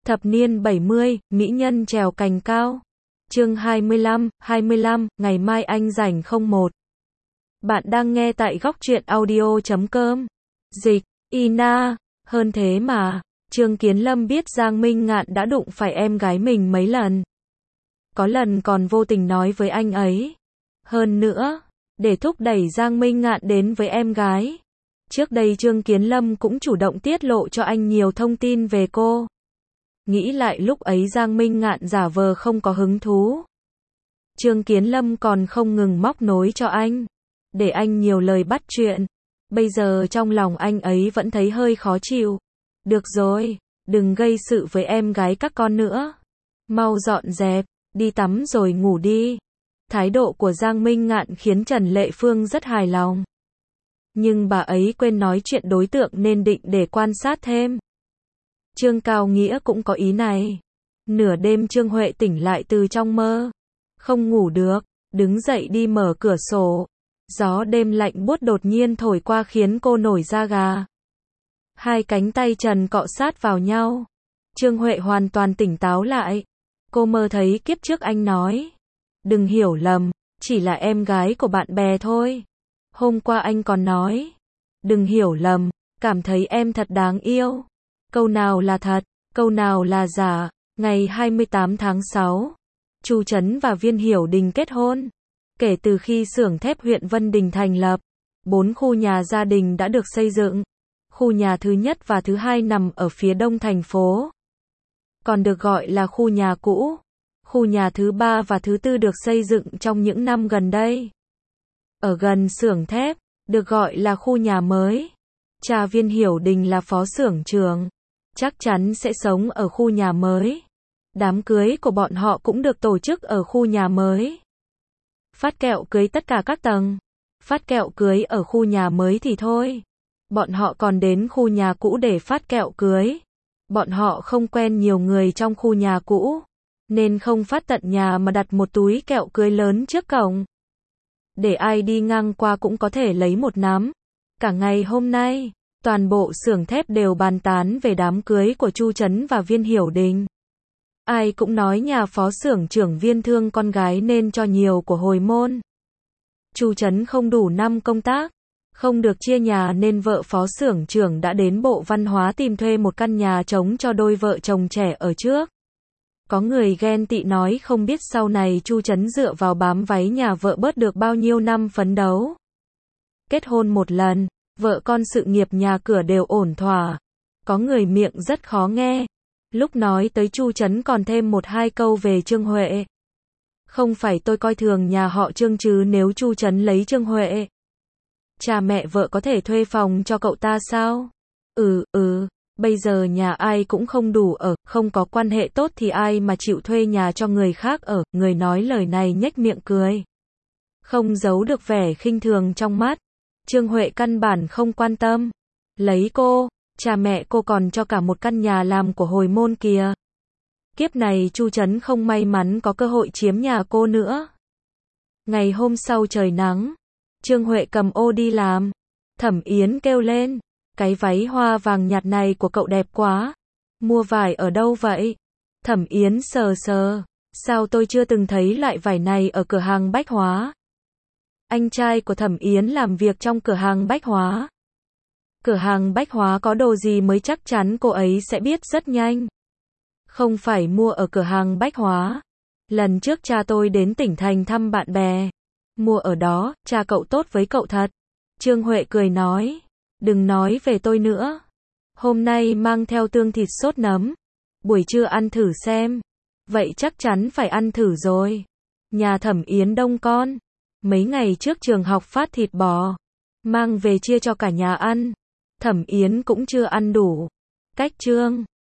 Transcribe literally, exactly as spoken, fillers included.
Thập niên bảy mươi, mỹ nhân trèo cành cao. Chương hai mươi lăm, hai mươi lăm, ngày mai anh rảnh không một. Bạn đang nghe tại góc truyện audio chấm com. Dịch, Ina, hơn thế mà, Trương Kiến Lâm biết Giang Minh Ngạn đã đụng phải em gái mình mấy lần. Có lần còn vô tình nói với anh ấy. Hơn nữa, để thúc đẩy Giang Minh Ngạn đến với em gái. Trước đây Trương Kiến Lâm cũng chủ động tiết lộ cho anh nhiều thông tin về cô. Nghĩ lại lúc ấy Giang Minh Ngạn giả vờ không có hứng thú. Trương Kiến Lâm còn không ngừng móc nối cho anh, để anh nhiều lời bắt chuyện. Bây giờ trong lòng anh ấy vẫn thấy hơi khó chịu. Được rồi, đừng gây sự với em gái các con nữa. Mau dọn dẹp, đi tắm rồi ngủ đi. Thái độ của Giang Minh Ngạn khiến Trần Lệ Phương rất hài lòng. Nhưng bà ấy quên nói chuyện đối tượng nên định để quan sát thêm. Trương Cao Nghĩa cũng có ý này. Nửa đêm Trương Huệ tỉnh lại từ trong mơ. Không ngủ được, đứng dậy đi mở cửa sổ. Gió đêm lạnh buốt đột nhiên thổi qua khiến cô nổi da gà. Hai cánh tay Trần cọ sát vào nhau. Trương Huệ hoàn toàn tỉnh táo lại. Cô mơ thấy kiếp trước anh nói. Đừng hiểu lầm, chỉ là em gái của bạn bè thôi. Hôm qua anh còn nói. Đừng hiểu lầm, cảm thấy em thật đáng yêu. Câu nào là thật, câu nào là giả. Ngày hai mươi tám tháng sáu, Chu Trấn và Viên Hiểu Đình kết hôn. Kể từ khi xưởng thép huyện Vân Đình thành lập, bốn khu nhà gia đình đã được xây dựng. Khu nhà thứ nhất và thứ hai nằm ở phía đông thành phố, còn được gọi là khu nhà cũ. Khu nhà thứ ba và thứ tư được xây dựng trong những năm gần đây, ở gần xưởng thép, được gọi là khu nhà mới. Cha Viên Hiểu Đình là phó xưởng trưởng, chắc chắn sẽ sống ở khu nhà mới. Đám cưới của bọn họ cũng được tổ chức ở khu nhà mới. Phát kẹo cưới tất cả các tầng. Phát kẹo cưới ở khu nhà mới thì thôi, bọn họ còn đến khu nhà cũ để phát kẹo cưới. Bọn họ không quen nhiều người trong khu nhà cũ, nên không phát tận nhà mà đặt một túi kẹo cưới lớn trước cổng, để ai đi ngang qua cũng có thể lấy một nắm. Cả ngày hôm nay, toàn bộ xưởng thép đều bàn tán về đám cưới của Chu Trấn và Viên Hiểu Đình. Ai cũng nói nhà phó xưởng trưởng Viên thương con gái nên cho nhiều của hồi môn. Chu Trấn không đủ năm công tác, không được chia nhà nên vợ phó xưởng trưởng đã đến Bộ Văn hóa tìm thuê một căn nhà trống cho đôi vợ chồng trẻ ở trước. Có người ghen tị nói không biết sau này Chu Trấn dựa vào bám váy nhà vợ bớt được bao nhiêu năm phấn đấu. Kết hôn một lần, vợ con sự nghiệp nhà cửa đều ổn thỏa. Có người miệng rất khó nghe. Lúc nói tới Chu Trấn còn thêm một hai câu về Trương Huệ. Không phải tôi coi thường nhà họ Trương chứ nếu Chu Trấn lấy Trương Huệ, cha mẹ vợ có thể thuê phòng cho cậu ta sao? Ừ, ừ, bây giờ nhà ai cũng không đủ ở, không có quan hệ tốt thì ai mà chịu thuê nhà cho người khác ở. Người nói lời này nhếch miệng cười, không giấu được vẻ khinh thường trong mắt. Trương Huệ căn bản không quan tâm. Lấy cô, cha mẹ cô còn cho cả một căn nhà làm của hồi môn kìa. Kiếp này Chu Trấn không may mắn có cơ hội chiếm nhà cô nữa. Ngày hôm sau trời nắng, Trương Huệ cầm ô đi làm. Thẩm Yến kêu lên, cái váy hoa vàng nhạt này của cậu đẹp quá. Mua vải ở đâu vậy? Thẩm Yến sờ sờ, sao tôi chưa từng thấy loại vải này ở cửa hàng bách hóa. Anh trai của Thẩm Yến làm việc trong cửa hàng bách hóa. Cửa hàng bách hóa có đồ gì mới chắc chắn cô ấy sẽ biết rất nhanh. Không phải mua ở cửa hàng bách hóa. Lần trước cha tôi đến tỉnh thành thăm bạn bè, mua ở đó. Cha cậu tốt với cậu thật. Trương Huệ cười nói, đừng nói về tôi nữa. Hôm nay mang theo tương thịt sốt nấm, buổi trưa ăn thử xem. Vậy chắc chắn phải ăn thử rồi. Nhà Thẩm Yến đông con. Mấy ngày trước trường học phát thịt bò, mang về chia cho cả nhà ăn. Thẩm Yến cũng chưa ăn đủ. Cách Trương